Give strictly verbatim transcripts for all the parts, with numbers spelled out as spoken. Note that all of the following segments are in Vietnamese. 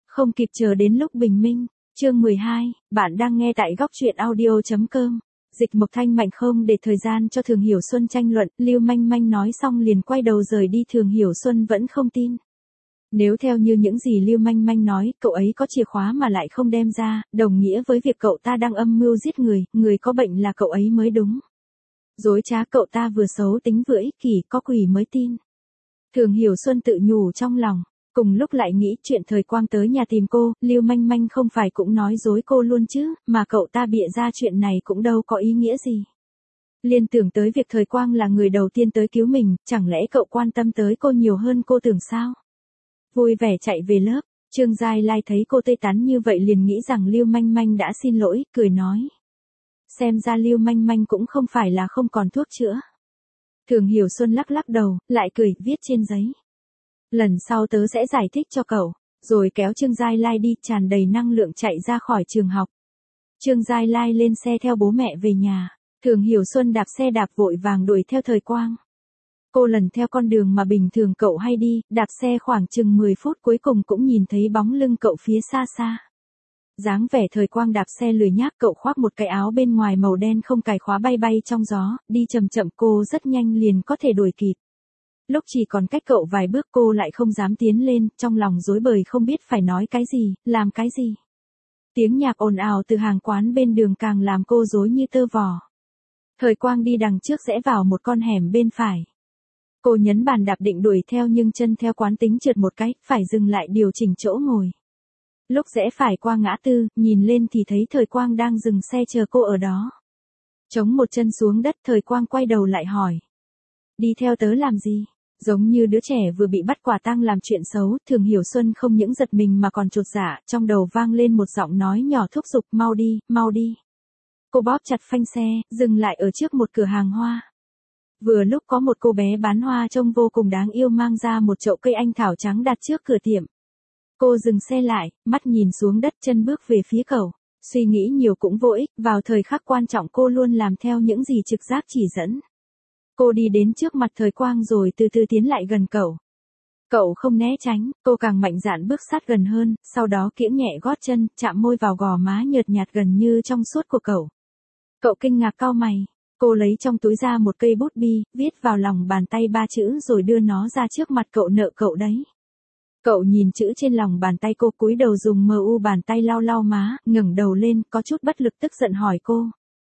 Không kịp chờ đến lúc bình minh. Chương mười hai, bạn đang nghe tại góc truyện audio.com. Dịch Mộc Thanh Mạnh không để thời gian cho Thường Hiểu Xuân tranh luận, Lưu Manh Manh nói xong liền quay đầu rời đi. Thường Hiểu Xuân vẫn không tin. Nếu theo như những gì Lưu Manh Manh nói, cậu ấy có chìa khóa mà lại không đem ra, đồng nghĩa với việc cậu ta đang âm mưu giết người, người có bệnh là cậu ấy mới đúng. Dối trá, cậu ta vừa xấu tính vừa ích kỷ, có quỷ mới tin. Thường Hiểu Xuân tự nhủ trong lòng. Cùng lúc lại nghĩ chuyện Thời Quang tới nhà tìm cô, Lưu Manh Manh không phải cũng nói dối cô luôn chứ, mà cậu ta bịa ra chuyện này cũng đâu có ý nghĩa gì. Liên tưởng tới việc Thời Quang là người đầu tiên tới cứu mình, chẳng lẽ cậu quan tâm tới cô nhiều hơn cô tưởng sao? Vui vẻ chạy về lớp, Trương Giai Lai thấy cô tươi tắn như vậy liền nghĩ rằng Lưu Manh Manh đã xin lỗi, cười nói. Xem ra Lưu Manh Manh cũng không phải là không còn thuốc chữa. Thường Hiểu Xuân lắc lắc đầu, lại cười, viết trên giấy. Lần sau tớ sẽ giải thích cho cậu, rồi kéo Trương Giai Lai đi, tràn đầy năng lượng chạy ra khỏi trường học. Trương Giai Lai lên xe theo bố mẹ về nhà, Thường Hiểu Xuân đạp xe đạp vội vàng đuổi theo Thời Quang. Cô lần theo con đường mà bình thường cậu hay đi, đạp xe khoảng chừng mười phút cuối cùng cũng nhìn thấy bóng lưng cậu phía xa xa. Dáng vẻ Thời Quang đạp xe lười nhác, cậu khoác một cái áo bên ngoài màu đen không cài khóa bay bay trong gió, đi chậm chậm, cô rất nhanh liền có thể đuổi kịp. Lúc chỉ còn cách cậu vài bước cô lại không dám tiến lên, trong lòng rối bời không biết phải nói cái gì, làm cái gì. Tiếng nhạc ồn ào từ hàng quán bên đường càng làm cô rối như tơ vò. Thời Quang đi đằng trước rẽ vào một con hẻm bên phải. Cô nhấn bàn đạp định đuổi theo nhưng chân theo quán tính trượt một cái, phải dừng lại điều chỉnh chỗ ngồi. Lúc rẽ phải qua ngã tư, nhìn lên thì thấy Thời Quang đang dừng xe chờ cô ở đó. Chống một chân xuống đất, Thời Quang quay đầu lại hỏi. Đi theo tớ làm gì? Giống như đứa trẻ vừa bị bắt quả tang làm chuyện xấu, Thường Hiểu Xuân không những giật mình mà còn chột dạ, trong đầu vang lên một giọng nói nhỏ thúc giục, mau đi, mau đi. Cô bóp chặt phanh xe, dừng lại ở trước một cửa hàng hoa. Vừa lúc có một cô bé bán hoa trông vô cùng đáng yêu mang ra một chậu cây anh thảo trắng đặt trước cửa tiệm. Cô dừng xe lại, mắt nhìn xuống đất, chân bước về phía cậu. Suy nghĩ nhiều cũng vô ích, vào thời khắc quan trọng cô luôn làm theo những gì trực giác chỉ dẫn. Cô đi đến trước mặt Thời Quang rồi từ từ tiến lại gần cậu. Cậu không né tránh, cô càng mạnh dạn bước sát gần hơn, sau đó kiễng nhẹ gót chân, chạm môi vào gò má nhợt nhạt gần như trong suốt của cậu. Cậu kinh ngạc cau mày, cô lấy trong túi ra một cây bút bi, viết vào lòng bàn tay ba chữ rồi đưa nó ra trước mặt cậu, nợ cậu đấy. Cậu nhìn chữ trên lòng bàn tay cô, cúi đầu dùng mờ u bàn tay lau lau má, ngẩng đầu lên, có chút bất lực tức giận hỏi cô.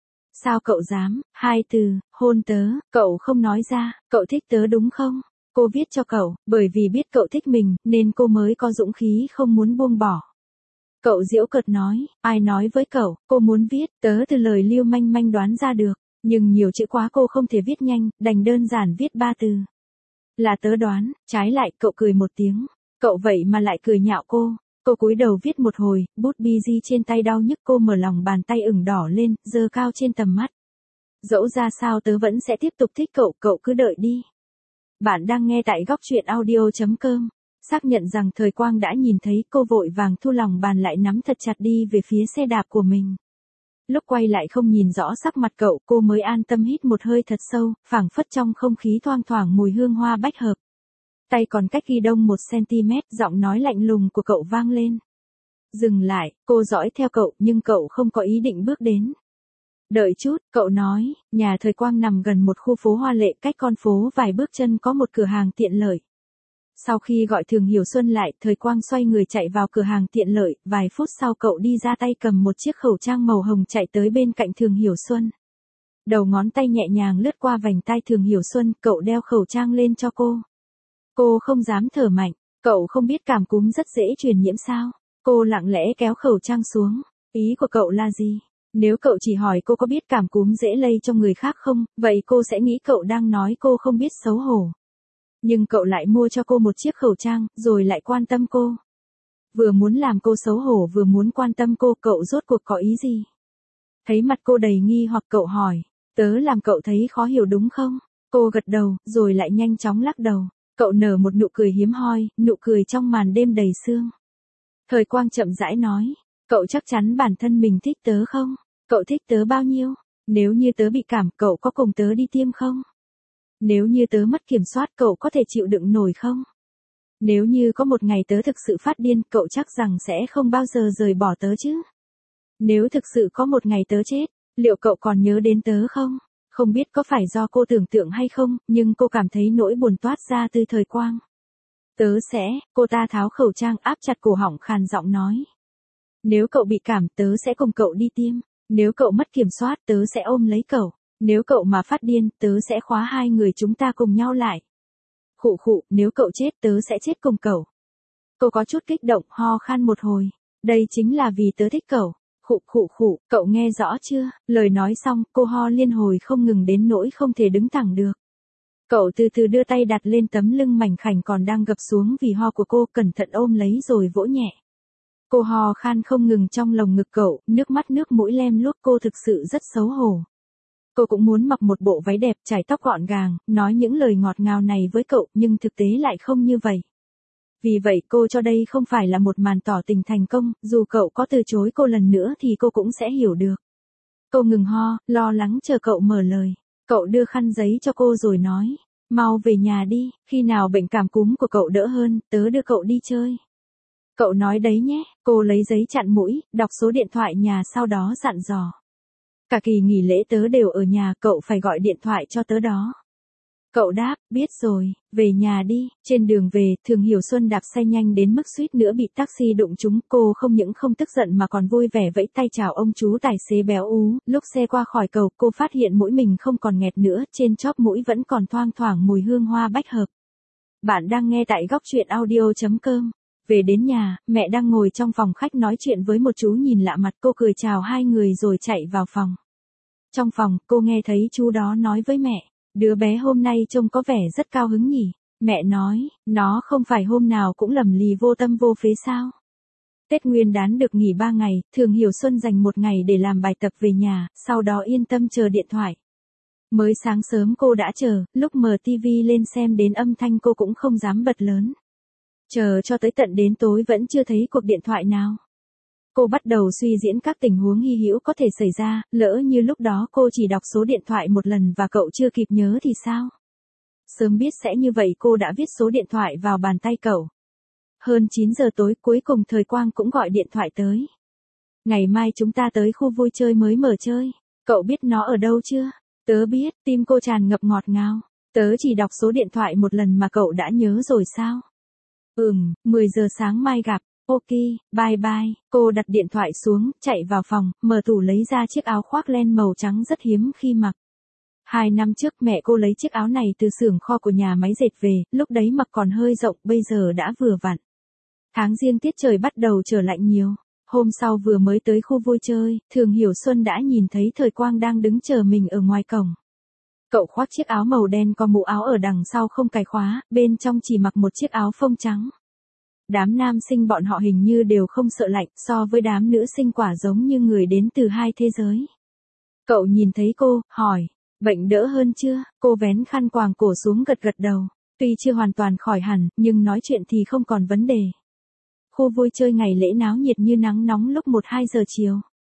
Sao cậu dám? Hai từ, hôn tớ, cậu không nói ra, cậu thích tớ đúng không? Cô viết cho cậu, bởi vì biết cậu thích mình, nên cô mới có dũng khí không muốn buông bỏ. Cậu giễu cợt nói, ai nói với cậu, cô muốn viết, tớ từ lời Lưu Manh Manh đoán ra được, nhưng nhiều chữ quá cô không thể viết nhanh, đành đơn giản viết ba từ. Là tớ đoán, trái lại, cậu cười một tiếng, cậu vậy mà lại cười nhạo cô. Cô cúi đầu viết một hồi, bút bi di trên tay đau nhức, cô mở lòng bàn tay ửng đỏ lên, giơ cao trên tầm mắt. Dẫu ra sao tớ vẫn sẽ tiếp tục thích cậu, cậu cứ đợi đi. Bạn đang nghe tại góc truyện audio.com. Xác nhận rằng Thời Quang đã nhìn thấy, cô vội vàng thu lòng bàn lại, nắm thật chặt đi về phía xe đạp của mình. Lúc quay lại không nhìn rõ sắc mặt cậu, cô mới an tâm hít một hơi thật sâu, phảng phất trong không khí thoang thoảng mùi hương hoa bách hợp. Tay còn cách ghi đông một xăng-ti-mét, giọng nói lạnh lùng của cậu vang lên. Dừng lại, cô dõi theo cậu, nhưng cậu không có ý định bước đến. Đợi chút, cậu nói, nhà Thời Quang nằm gần một khu phố hoa lệ, cách con phố vài bước chân có một cửa hàng tiện lợi. Sau khi gọi Thường Hiểu Xuân lại, Thời Quang xoay người chạy vào cửa hàng tiện lợi, vài phút sau cậu đi ra tay cầm một chiếc khẩu trang màu hồng chạy tới bên cạnh Thường Hiểu Xuân. Đầu ngón tay nhẹ nhàng lướt qua vành tai Thường Hiểu Xuân, cậu đeo khẩu trang lên cho cô. Cô không dám thở mạnh, cậu không biết cảm cúm rất dễ truyền nhiễm sao? Cô lặng lẽ kéo khẩu trang xuống, ý của cậu là gì? Nếu cậu chỉ hỏi cô có biết cảm cúm dễ lây cho người khác không, vậy cô sẽ nghĩ cậu đang nói cô không biết xấu hổ. Nhưng cậu lại mua cho cô một chiếc khẩu trang, rồi lại quan tâm cô. Vừa muốn làm cô xấu hổ vừa muốn quan tâm cô, cậu rốt cuộc có ý gì? Thấy mặt cô đầy nghi hoặc cậu hỏi, tớ làm cậu thấy khó hiểu đúng không? Cô gật đầu, rồi lại nhanh chóng lắc đầu. Cậu nở một nụ cười hiếm hoi, nụ cười trong màn đêm đầy sương. Thời Quang chậm rãi nói, cậu chắc chắn bản thân mình thích tớ không? Cậu thích tớ bao nhiêu? Nếu như tớ bị cảm, cậu có cùng tớ đi tiêm không? Nếu như tớ mất kiểm soát, cậu có thể chịu đựng nổi không? Nếu như có một ngày tớ thực sự phát điên, cậu chắc rằng sẽ không bao giờ rời bỏ tớ chứ. Nếu thực sự có một ngày tớ chết, liệu cậu còn nhớ đến tớ không? Không biết có phải do cô tưởng tượng hay không, nhưng cô cảm thấy nỗi buồn toát ra từ Thời Quang. Tớ sẽ, cô ta tháo khẩu trang áp chặt cổ họng khàn giọng nói. Nếu cậu bị cảm, tớ sẽ cùng cậu đi tiêm. Nếu cậu mất kiểm soát, tớ sẽ ôm lấy cậu. Nếu cậu mà phát điên, tớ sẽ khóa hai người chúng ta cùng nhau lại. Khụ khụ, nếu cậu chết, tớ sẽ chết cùng cậu. Cô có chút kích động, ho khan một hồi. Đây chính là vì tớ thích cậu. Khụ khụ khụ, cậu nghe rõ chưa? Lời nói xong, cô ho liên hồi không ngừng đến nỗi không thể đứng thẳng được. Cậu từ từ đưa tay đặt lên tấm lưng mảnh khảnh còn đang gập xuống vì ho của cô, cẩn thận ôm lấy rồi vỗ nhẹ. Cô ho khan không ngừng trong lồng ngực cậu, nước mắt nước mũi lem luốc, cô thực sự rất xấu hổ. Cô cũng muốn mặc một bộ váy đẹp, chải tóc gọn gàng, nói những lời ngọt ngào này với cậu, nhưng thực tế lại không như vậy. Vì vậy cô cho đây không phải là một màn tỏ tình thành công, dù cậu có từ chối cô lần nữa thì cô cũng sẽ hiểu được. Cô ngừng ho, lo lắng chờ cậu mở lời. Cậu đưa khăn giấy cho cô rồi nói, mau về nhà đi, khi nào bệnh cảm cúm của cậu đỡ hơn, tớ đưa cậu đi chơi. Cậu nói đấy nhé, cô lấy giấy chặn mũi, đọc số điện thoại nhà sau đó dặn dò. Cả kỳ nghỉ lễ tớ đều ở nhà, cậu phải gọi điện thoại cho tớ đó. Cậu đáp, biết rồi, về nhà đi. Trên đường về, Thường Hiểu Xuân đạp xe nhanh đến mức suýt nữa bị taxi đụng trúng. Cô không những không tức giận mà còn vui vẻ vẫy tay chào ông chú tài xế béo ú. Lúc xe qua khỏi cầu, cô phát hiện mũi mình không còn nghẹt nữa, trên chóp mũi vẫn còn thoang thoảng mùi hương hoa bách hợp. Bạn đang nghe tại góc truyện audio chấm com. Về đến nhà, mẹ đang ngồi trong phòng khách nói chuyện với một chú nhìn lạ mặt, cô cười chào hai người rồi chạy vào phòng. Trong phòng, cô nghe thấy chú đó nói với mẹ, đứa bé hôm nay trông có vẻ rất cao hứng nhỉ. Mẹ nói, nó không phải hôm nào cũng lầm lì vô tâm vô phế sao. Tết Nguyên đán được nghỉ ba ngày, Thường Hiểu Xuân dành một ngày để làm bài tập về nhà, sau đó yên tâm chờ điện thoại. Mới sáng sớm cô đã chờ, lúc mở tivi lên xem đến âm thanh cô cũng không dám bật lớn. Chờ cho tới tận đến tối vẫn chưa thấy cuộc điện thoại nào. Cô bắt đầu suy diễn các tình huống hy hữu có thể xảy ra, lỡ như lúc đó cô chỉ đọc số điện thoại một lần và cậu chưa kịp nhớ thì sao? Sớm biết sẽ như vậy cô đã viết số điện thoại vào bàn tay cậu. Hơn chín giờ tối cuối cùng Thời Quang cũng gọi điện thoại tới. Ngày mai chúng ta tới khu vui chơi mới mở chơi. Cậu biết nó ở đâu chưa? Tớ biết, tim cô tràn ngập ngọt ngào. Tớ chỉ đọc số điện thoại một lần mà cậu đã nhớ rồi sao? Ừm, mười giờ sáng mai gặp. Ok, bye bye. Cô đặt điện thoại xuống, chạy vào phòng, mở tủ lấy ra chiếc áo khoác len màu trắng rất hiếm khi mặc. Hai năm trước mẹ cô lấy chiếc áo này từ xưởng kho của nhà máy dệt về, lúc đấy mặc còn hơi rộng, bây giờ đã vừa vặn. Tháng Giêng tiết trời bắt đầu trở lạnh nhiều. Hôm sau vừa mới tới khu vui chơi, Thường Hiểu Xuân đã nhìn thấy Thời Quang đang đứng chờ mình ở ngoài cổng. Cậu khoác chiếc áo màu đen có mũ áo ở đằng sau không cài khóa, bên trong chỉ mặc một chiếc áo phông trắng. Đám nam sinh bọn họ hình như đều không sợ lạnh, so với đám nữ sinh quả giống như người đến từ hai thế giới. Cậu nhìn thấy cô, hỏi, bệnh đỡ hơn chưa? Cô vén khăn quàng cổ xuống gật gật đầu. Tuy chưa hoàn toàn khỏi hẳn, nhưng nói chuyện thì không còn vấn đề. Khu vui chơi ngày lễ náo nhiệt như nắng nóng lúc một hai giờ chiều.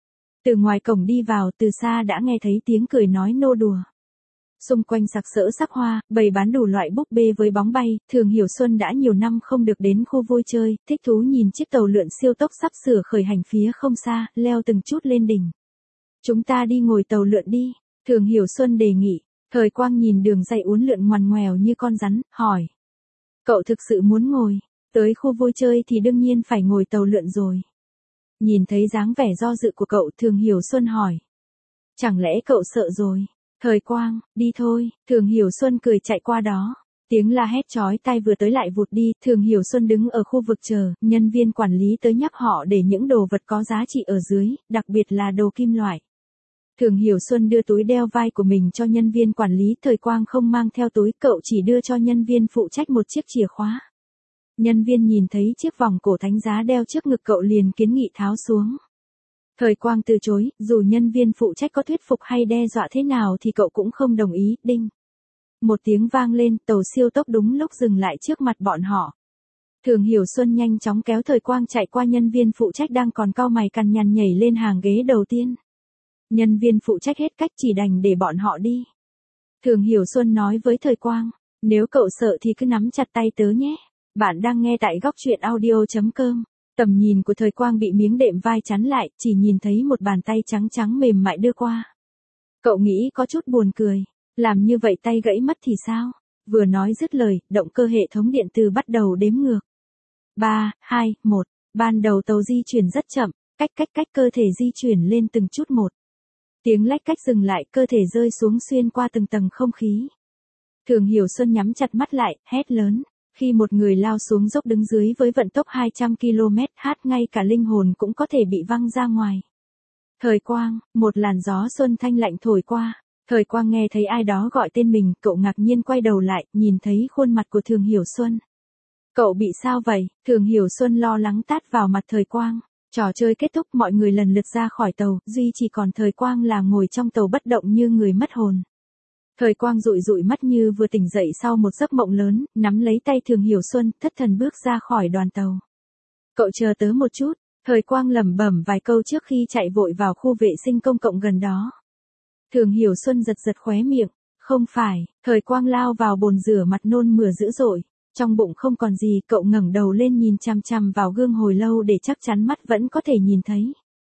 Từ ngoài cổng đi vào, từ xa đã nghe thấy tiếng cười nói nô đùa. Xung quanh sặc sỡ sắc hoa, bày bán đủ loại búp bê với bóng bay, Thường Hiểu Xuân đã nhiều năm không được đến khu vui chơi, thích thú nhìn chiếc tàu lượn siêu tốc sắp sửa khởi hành phía không xa, leo từng chút lên đỉnh. Chúng ta đi ngồi tàu lượn đi, Thường Hiểu Xuân đề nghị. Thời Quang nhìn đường dây uốn lượn ngoằn ngoèo như con rắn, hỏi. Cậu thực sự muốn ngồi, tới khu vui chơi thì đương nhiên phải ngồi tàu lượn rồi. Nhìn thấy dáng vẻ do dự của cậu, Thường Hiểu Xuân hỏi. Chẳng lẽ cậu sợ rồi? Thời Quang, đi thôi. Thường Hiểu Xuân cười chạy qua đó. Tiếng la hét chói tai vừa tới lại vụt đi, Thường Hiểu Xuân đứng ở khu vực chờ, nhân viên quản lý tới nhắc họ để những đồ vật có giá trị ở dưới, đặc biệt là đồ kim loại. Thường Hiểu Xuân đưa túi đeo vai của mình cho nhân viên quản lý, Thời Quang không mang theo túi, cậu chỉ đưa cho nhân viên phụ trách một chiếc chìa khóa. Nhân viên nhìn thấy chiếc vòng cổ thánh giá đeo trước ngực cậu liền kiến nghị tháo xuống. Thời Quang từ chối, dù nhân viên phụ trách có thuyết phục hay đe dọa thế nào thì cậu cũng không đồng ý, đinh. Một tiếng vang lên, tàu siêu tốc đúng lúc dừng lại trước mặt bọn họ. Thường Hiểu Xuân nhanh chóng kéo Thời Quang chạy qua nhân viên phụ trách đang còn cau mày cằn nhằn nhảy lên hàng ghế đầu tiên. Nhân viên phụ trách hết cách chỉ đành để bọn họ đi. Thường Hiểu Xuân nói với Thời Quang, nếu cậu sợ thì cứ nắm chặt tay tớ nhé. Bạn đang nghe tại góc chuyện audio chấm com. Tầm nhìn của Thời Quang bị miếng đệm vai chắn lại, chỉ nhìn thấy một bàn tay trắng trắng mềm mại đưa qua. Cậu nghĩ có chút buồn cười. Làm như vậy tay gãy mất thì sao? Vừa nói dứt lời, động cơ hệ thống điện từ bắt đầu đếm ngược. ba, hai, một. Ban đầu tàu di chuyển rất chậm, cách cách cách cơ thể di chuyển lên từng chút một. Tiếng lách cách dừng lại, cơ thể rơi xuống xuyên qua từng tầng không khí. Thường Hiểu Xuân nhắm chặt mắt lại, hét lớn. Khi một người lao xuống dốc đứng dưới với vận tốc hai trăm ki lô mét hát, ngay cả linh hồn cũng có thể bị văng ra ngoài. Thời Quang, một làn gió xuân thanh lạnh thổi qua. Thời Quang nghe thấy ai đó gọi tên mình, cậu ngạc nhiên quay đầu lại, nhìn thấy khuôn mặt của Thường Hiểu Xuân. Cậu bị sao vậy? Thường Hiểu Xuân lo lắng tát vào mặt Thời Quang. Trò chơi kết thúc, mọi người lần lượt ra khỏi tàu, duy chỉ còn Thời Quang là ngồi trong tàu bất động như người mất hồn. Thời Quang dụi dụi mắt như vừa tỉnh dậy sau một giấc mộng lớn, nắm lấy tay Thường Hiểu Xuân, thất thần bước ra khỏi đoàn tàu. Cậu chờ tớ một chút. Thời Quang lẩm bẩm vài câu trước khi chạy vội vào khu vệ sinh công cộng gần đó. Thường Hiểu Xuân giật giật khóe miệng. Không phải. Thời Quang lao vào bồn rửa mặt nôn mửa dữ dội. Trong bụng không còn gì, cậu ngẩng đầu lên nhìn chằm chằm vào gương hồi lâu để chắc chắn mắt vẫn có thể nhìn thấy.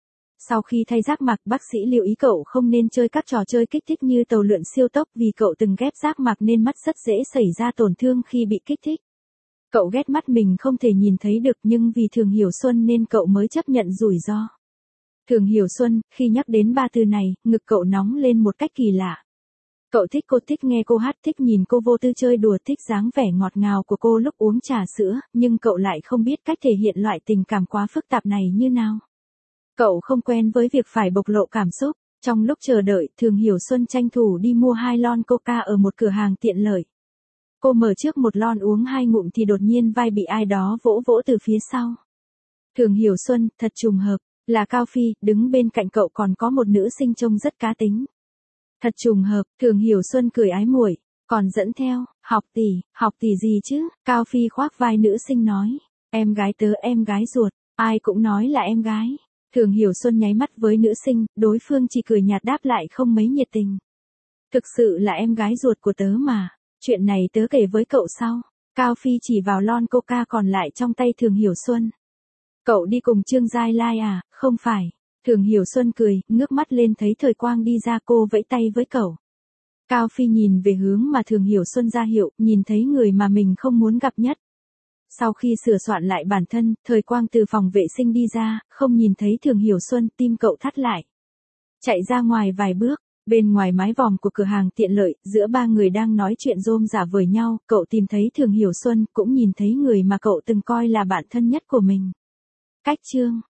Sau khi thay giác mạc, bác sĩ lưu ý cậu không nên chơi các trò chơi kích thích như tàu lượn siêu tốc vì cậu từng ghép giác mạc nên mắt rất dễ xảy ra tổn thương khi bị kích thích. Cậu ghét mắt mình không thể nhìn thấy được, nhưng vì Thường Hiểu Xuân nên cậu mới chấp nhận rủi ro. Thường Hiểu Xuân, khi nhắc đến ba từ này, ngực cậu nóng lên một cách kỳ lạ. Cậu thích cô, thích nghe cô hát, thích nhìn cô vô tư chơi đùa, thích dáng vẻ ngọt ngào của cô lúc uống trà sữa, nhưng cậu lại không biết cách thể hiện loại tình cảm quá phức tạp này như nào. Cậu không quen với việc phải bộc lộ cảm xúc. Trong lúc chờ đợi, Thường Hiểu Xuân tranh thủ đi mua hai lon coca ở một cửa hàng tiện lợi. Cô mở trước một lon uống hai ngụm thì đột nhiên vai bị ai đó vỗ vỗ từ phía sau. Thường Hiểu Xuân, thật trùng hợp, là Cao Phi, đứng bên cạnh cậu còn có một nữ sinh trông rất cá tính. Thật trùng hợp, Thường Hiểu Xuân cười ái muội, còn dẫn theo, học tỷ, học tỷ gì chứ? Cao Phi khoác vai nữ sinh nói, em gái tớ, em gái ruột, ai cũng nói là em gái. Thường Hiểu Xuân nháy mắt với nữ sinh, đối phương chỉ cười nhạt đáp lại không mấy nhiệt tình. Thực sự là em gái ruột của tớ mà, chuyện này tớ kể với cậu sau. Cao Phi chỉ vào lon coca còn lại trong tay Thường Hiểu Xuân. Cậu đi cùng Trương Giai Lai à? Không phải. Thường Hiểu Xuân cười, ngước mắt lên thấy Thời Quang đi ra, cô vẫy tay với cậu. Cao Phi nhìn về hướng mà Thường Hiểu Xuân ra hiệu, nhìn thấy người mà mình không muốn gặp nhất. Sau khi sửa soạn lại bản thân, Thời Quang từ phòng vệ sinh đi ra, không nhìn thấy Thường Hiểu Xuân, tim cậu thắt lại. Chạy ra ngoài vài bước, bên ngoài mái vòm của cửa hàng tiện lợi, giữa ba người đang nói chuyện rôm rả với nhau, cậu tìm thấy Thường Hiểu Xuân, cũng nhìn thấy người mà cậu từng coi là bạn thân nhất của mình. Cách chương